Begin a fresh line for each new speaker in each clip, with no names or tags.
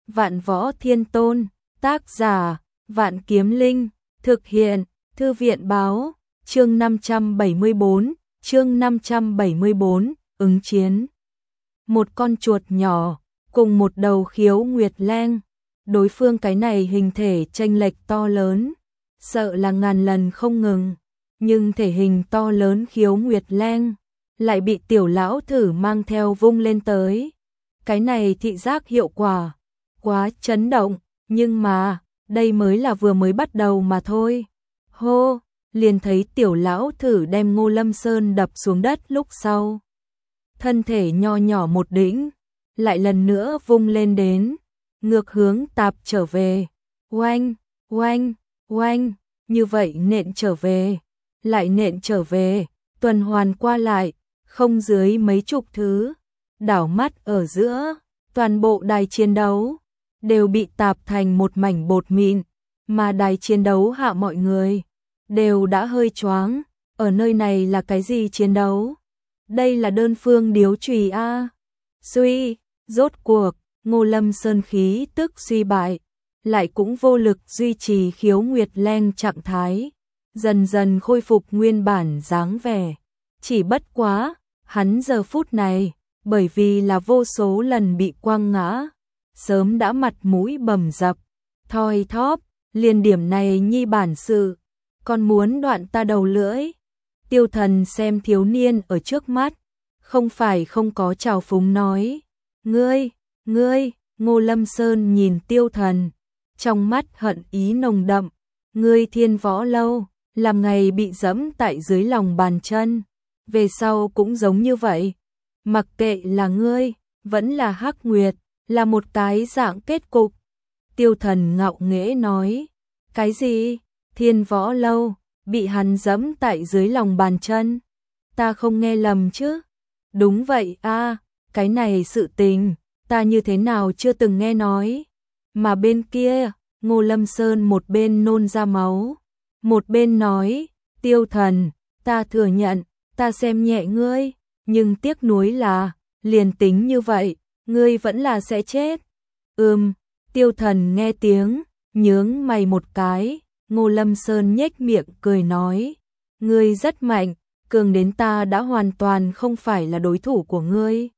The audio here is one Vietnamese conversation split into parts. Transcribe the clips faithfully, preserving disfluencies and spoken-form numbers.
Vạn Võ Thiên Tôn, tác giả, Vạn Kiếm Linh, thực hiện, Thư viện báo, chương năm trăm bảy mươi bốn, chương năm trăm bảy mươi bốn, ứng chiến. Một con chuột nhỏ, cùng một đầu khiếu nguyệt lang, đối phương cái này hình thể chênh lệch to lớn, sợ là ngàn lần không ngừng, nhưng thể hình to lớn khiếu nguyệt lang lại bị tiểu lão thử mang theo vung lên tới. Cái này thị giác hiệu quả quá chấn động, nhưng mà đây mới là vừa mới bắt đầu mà thôi. Hô, liền thấy tiểu lão thử đem Ngô Lâm Sơn đập xuống đất lúc sau. Thân thể nho nhỏ một đĩnh, lại lần nữa vung lên đến, ngược hướng tạp trở về. Oanh, oanh, oanh, như vậy nện trở về, lại nện trở về, tuần hoàn qua lại, không dưới mấy chục thứ. Đảo mắt ở giữa, toàn bộ đài chiến đấu đều bị tạp thành một mảnh bột mịn, mà đài chiến đấu hạ mọi người đều đã hơi choáng. Ở nơi này là cái gì chiến đấu? Đây là đơn phương điếu chùy a. Suy, rốt cuộc, Ngô Lâm Sơn khí tức suy bại, lại cũng vô lực duy trì khiếu nguyệt lang trạng thái, dần dần khôi phục nguyên bản dáng vẻ. Chỉ bất quá, hắn giờ phút này, bởi vì là vô số lần bị quăng ngã, sớm đã mặt mũi bầm dập, thoi thóp, liền điểm này nhi bản sự, còn muốn đoạn ta đầu lưỡi. Tiêu Thần xem thiếu niên ở trước mắt, không phải không có trào phúng nói, ngươi, ngươi, Ngô Lâm Sơn nhìn Tiêu Thần, trong mắt hận ý nồng đậm, ngươi Thiên Võ Lâu, làm ngày bị dẫm tại dưới lòng bàn chân, về sau cũng giống như vậy. Mặc kệ là ngươi, vẫn là Hắc Nguyệt, là một cái dạng kết cục. Tiêu Thần ngạo nghễ nói, cái gì? Thiên Võ Lâu, bị hắn dẫm tại dưới lòng bàn chân? Ta không nghe lầm chứ? Đúng vậy a, cái này sự tình, ta như thế nào chưa từng nghe nói. Mà bên kia, Ngô Lâm Sơn một bên nôn ra máu, một bên nói, Tiêu Thần, ta thừa nhận, ta xem nhẹ ngươi, nhưng tiếc nuối là, liền tính như vậy, ngươi vẫn là sẽ chết. Ừm, Tiêu Thần nghe tiếng, nhướng mày một cái, Ngô Lâm Sơn nhếch miệng cười nói, ngươi rất mạnh, cường đến ta đã hoàn toàn không phải là đối thủ của ngươi.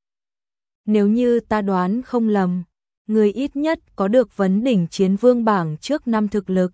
Nếu như ta đoán không lầm, ngươi ít nhất có được vấn đỉnh chiến vương bảng trước năm thực lực.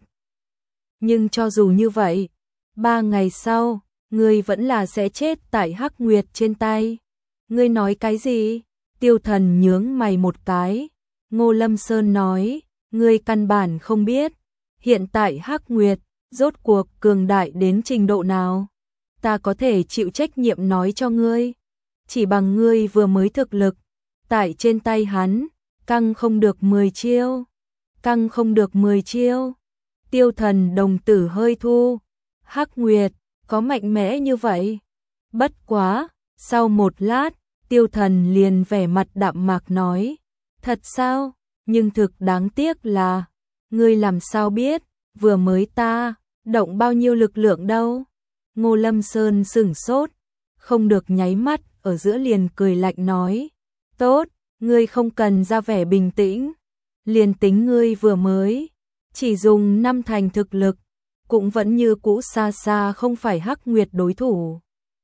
Nhưng cho dù như vậy, ba ngày sau, ngươi vẫn là sẽ chết tại Hắc Nguyệt trên tay. Ngươi nói cái gì? Tiêu Thần nhướng mày một cái. Ngô Lâm Sơn nói, ngươi căn bản không biết, hiện tại Hắc Nguyệt, rốt cuộc cường đại đến trình độ nào. Ta có thể chịu trách nhiệm nói cho ngươi. Chỉ bằng ngươi vừa mới thực lực, tại trên tay hắn, căng không được mười chiêu. Căng không được mười chiêu. Tiêu Thần đồng tử hơi thu. Hắc Nguyệt, có mạnh mẽ như vậy? Bất quá, sau một lát, Tiêu Thần liền vẻ mặt đạm mạc nói, thật sao? Nhưng thực đáng tiếc là, ngươi làm sao biết, vừa mới ta, động bao nhiêu lực lượng đâu? Ngô Lâm Sơn sửng sốt, không được nháy mắt, ở giữa liền cười lạnh nói, tốt, ngươi không cần ra vẻ bình tĩnh, liền tính ngươi vừa mới, chỉ dùng năm thành thực lực, cũng vẫn như cũ xa xa không phải Hắc Nguyệt đối thủ.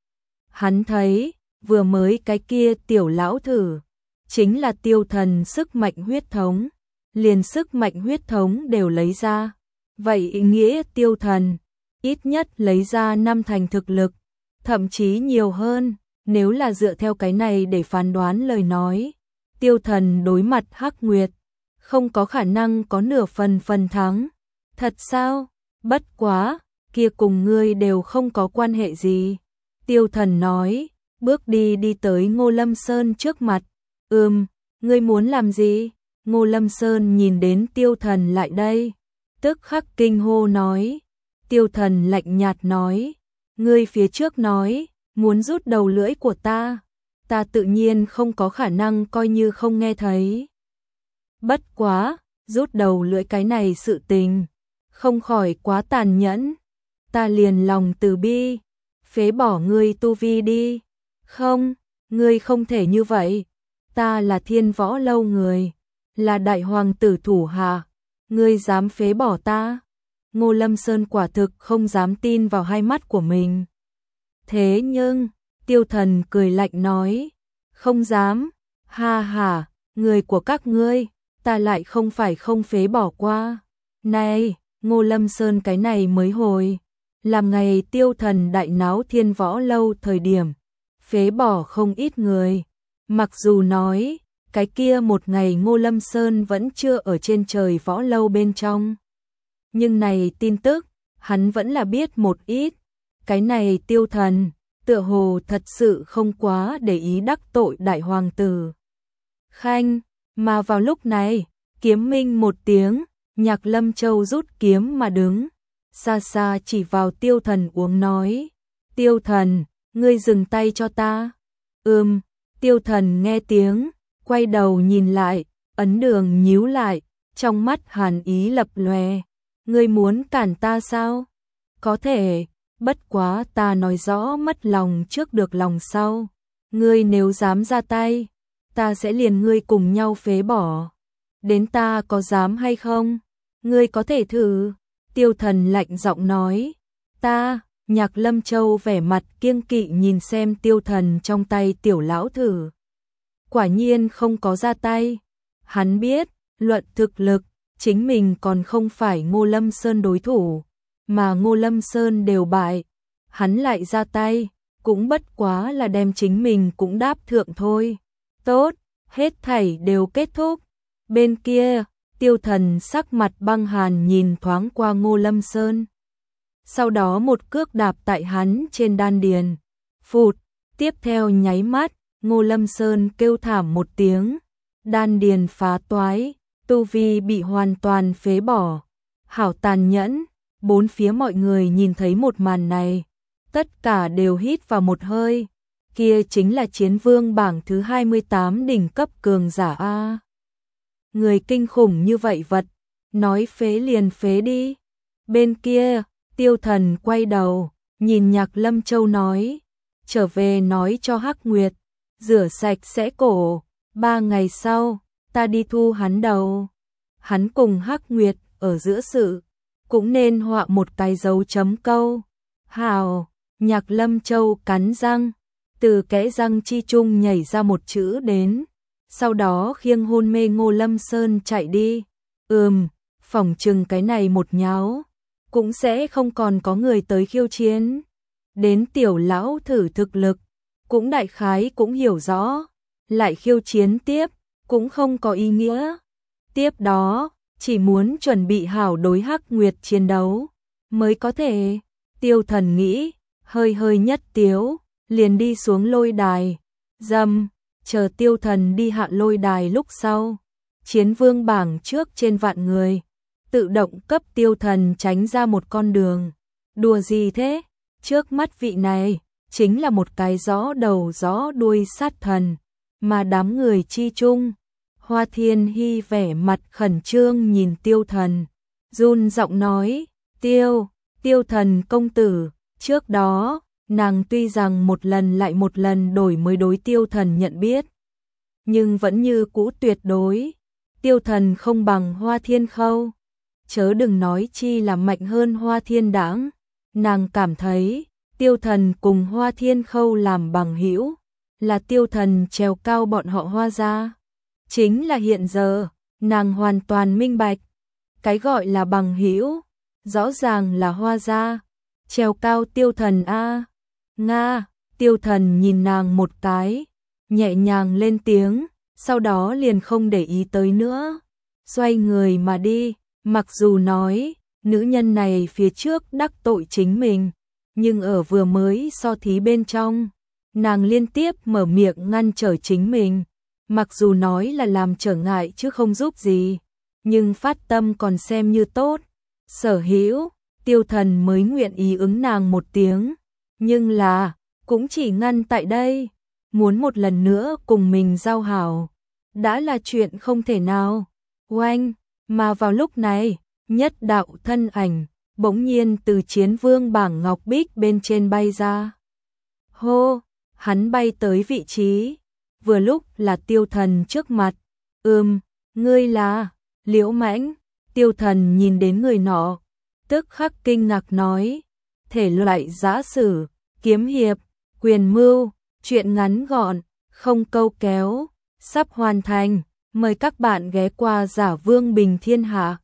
Hắn thấy, vừa mới cái kia tiểu lão thử, chính là Tiêu Thần sức mạnh huyết thống, liền sức mạnh huyết thống đều lấy ra. Vậy ý nghĩa Tiêu Thần, ít nhất lấy ra năm thành thực lực, thậm chí nhiều hơn, nếu là dựa theo cái này để phán đoán lời nói. Tiêu Thần đối mặt Hắc Nguyệt, không có khả năng có nửa phần phần thắng. Thật sao? Bất quá, kia cùng ngươi đều không có quan hệ gì. Tiêu Thần nói, bước đi đi tới Ngô Lâm Sơn trước mặt. Ừm, ngươi muốn làm gì? Ngô Lâm Sơn nhìn đến Tiêu Thần lại đây, tức khắc kinh hô nói. Tiêu Thần lạnh nhạt nói, ngươi phía trước nói, muốn rút đầu lưỡi của ta, ta tự nhiên không có khả năng coi như không nghe thấy. Bất quá, rút đầu lưỡi cái này sự tình, không khỏi quá tàn nhẫn, ta liền lòng từ bi, phế bỏ ngươi tu vi đi. Không, ngươi không thể như vậy, ta là Thiên Võ Lâu người, là đại hoàng tử thủ hạ, ngươi dám phế bỏ ta? Ngô Lâm Sơn quả thực không dám tin vào hai mắt của mình. Thế nhưng, Tiêu Thần cười lạnh nói, không dám, ha ha, người của các ngươi, ta lại không phải không phế bỏ qua. Này, Ngô Lâm Sơn cái này mới hồi, làm ngày Tiêu Thần đại náo Thiên Võ Lâu thời điểm, phế bỏ không ít người. Mặc dù nói, cái kia một ngày Ngô Lâm Sơn vẫn chưa ở trên trời võ lâu bên trong. Nhưng này tin tức, hắn vẫn là biết một ít. Cái này Tiêu Thần, tựa hồ thật sự không quá để ý đắc tội đại hoàng tử Khanh, mà vào lúc này, kiếm minh một tiếng, Nhạc Lâm Châu rút kiếm mà đứng, xa xa chỉ vào Tiêu Thần uống nói, Tiêu Thần, ngươi dừng tay cho ta. Ừm, Tiêu Thần nghe tiếng, quay đầu nhìn lại, ấn đường nhíu lại, trong mắt hàn ý lập lòe, ngươi muốn cản ta sao? Có thể, bất quá ta nói rõ mất lòng trước được lòng sau, ngươi nếu dám ra tay, ta sẽ liền ngươi cùng nhau phế bỏ. Đến ta có dám hay không? Ngươi có thể thử. Tiêu Thần lạnh giọng nói. Ta, Nhạc Lâm Châu vẻ mặt kiêng kỵ nhìn xem Tiêu Thần trong tay tiểu lão thử. Quả nhiên không có ra tay. Hắn biết, luận thực lực, chính mình còn không phải Ngô Lâm Sơn đối thủ, mà Ngô Lâm Sơn đều bại. Hắn lại ra tay, cũng bất quá là đem chính mình cũng đáp thượng thôi. Tốt, hết thảy đều kết thúc. Bên kia, Tiêu Thần sắc mặt băng hàn nhìn thoáng qua Ngô Lâm Sơn. Sau đó một cước đạp tại hắn trên đan điền. Phụt, tiếp theo nháy mắt, Ngô Lâm Sơn kêu thảm một tiếng. Đan điền phá toái, tu vi bị hoàn toàn phế bỏ. Hảo tàn nhẫn, bốn phía mọi người nhìn thấy một màn này. Tất cả đều hít vào một hơi. Kia chính là chiến vương bảng thứ hai mươi tám đỉnh cấp cường giả A. Người kinh khủng như vậy vật, nói phế liền phế đi. Bên kia, Tiêu Thần quay đầu, nhìn Nhạc Lâm Châu nói, trở về nói cho Hắc Nguyệt, rửa sạch sẽ cổ, ba ngày sau, ta đi thu hắn đầu. Hắn cùng Hắc Nguyệt ở giữa sự, cũng nên họa một cái dấu chấm câu. Hào, Nhạc Lâm Châu cắn răng, từ kẽ răng chi trung nhảy ra một chữ đến. Sau đó khiêng hôn mê Ngô Lâm Sơn chạy đi. Ừm, phỏng chừng cái này một nháo, cũng sẽ không còn có người tới khiêu chiến. Đến tiểu lão thử thực lực, cũng đại khái cũng hiểu rõ, lại khiêu chiến tiếp, cũng không có ý nghĩa. Tiếp đó, chỉ muốn chuẩn bị hảo đối Hắc Nguyệt chiến đấu, mới có thể. Tiêu Thần nghĩ, hơi hơi nhất tiếu, liền đi xuống lôi đài. Dầm. Chờ Tiêu Thần đi hạ lôi đài lúc sau, chiến vương bảng trước trên vạn người, tự động cấp Tiêu Thần tránh ra một con đường. Đùa gì thế? Trước mắt vị này, chính là một cái gió đầu gió đuôi sát thần, mà đám người chi chung. Hoa Thiên Hy vẻ mặt khẩn trương nhìn Tiêu Thần, run giọng nói, Tiêu, Tiêu Thần công tử, trước đó, nàng tuy rằng một lần lại một lần đổi mới đối Tiêu Thần nhận biết, nhưng vẫn như cũ tuyệt đối. Tiêu Thần không bằng Hoa Thiên Khâu, chớ đừng nói chi là mạnh hơn Hoa Thiên Đãng. Nàng cảm thấy, Tiêu Thần cùng Hoa Thiên Khâu làm bằng hữu, là Tiêu Thần trèo cao bọn họ Hoa gia. Chính là hiện giờ, nàng hoàn toàn minh bạch, cái gọi là bằng hữu, rõ ràng là Hoa gia trèo cao Tiêu Thần a. Nga, Tiêu Thần nhìn nàng một cái, nhẹ nhàng lên tiếng, sau đó liền không để ý tới nữa, xoay người mà đi. Mặc dù nói, nữ nhân này phía trước đắc tội chính mình, nhưng ở vừa mới so thí bên trong, nàng liên tiếp mở miệng ngăn trở chính mình. Mặc dù nói là làm trở ngại chứ không giúp gì, nhưng phát tâm còn xem như tốt. Sở hữu, Tiêu Thần mới nguyện ý ứng nàng một tiếng, nhưng là, cũng chỉ ngăn tại đây, muốn một lần nữa cùng mình giao hảo, đã là chuyện không thể nào. Oanh, mà vào lúc này, nhất đạo thân ảnh, bỗng nhiên từ chiến vương bảng ngọc bích bên trên bay ra. Hô, hắn bay tới vị trí, vừa lúc là Tiêu Thần trước mặt. Ừm, Ngươi là Liễu Mãnh? Tiêu Thần nhìn đến người nọ, tức khắc kinh ngạc nói, thể loại giã sử, kiếm hiệp, quyền mưu, truyện ngắn gọn, không câu kéo, sắp hoàn thành, mời các bạn ghé qua Giả Vương Bình Thiên Hạ.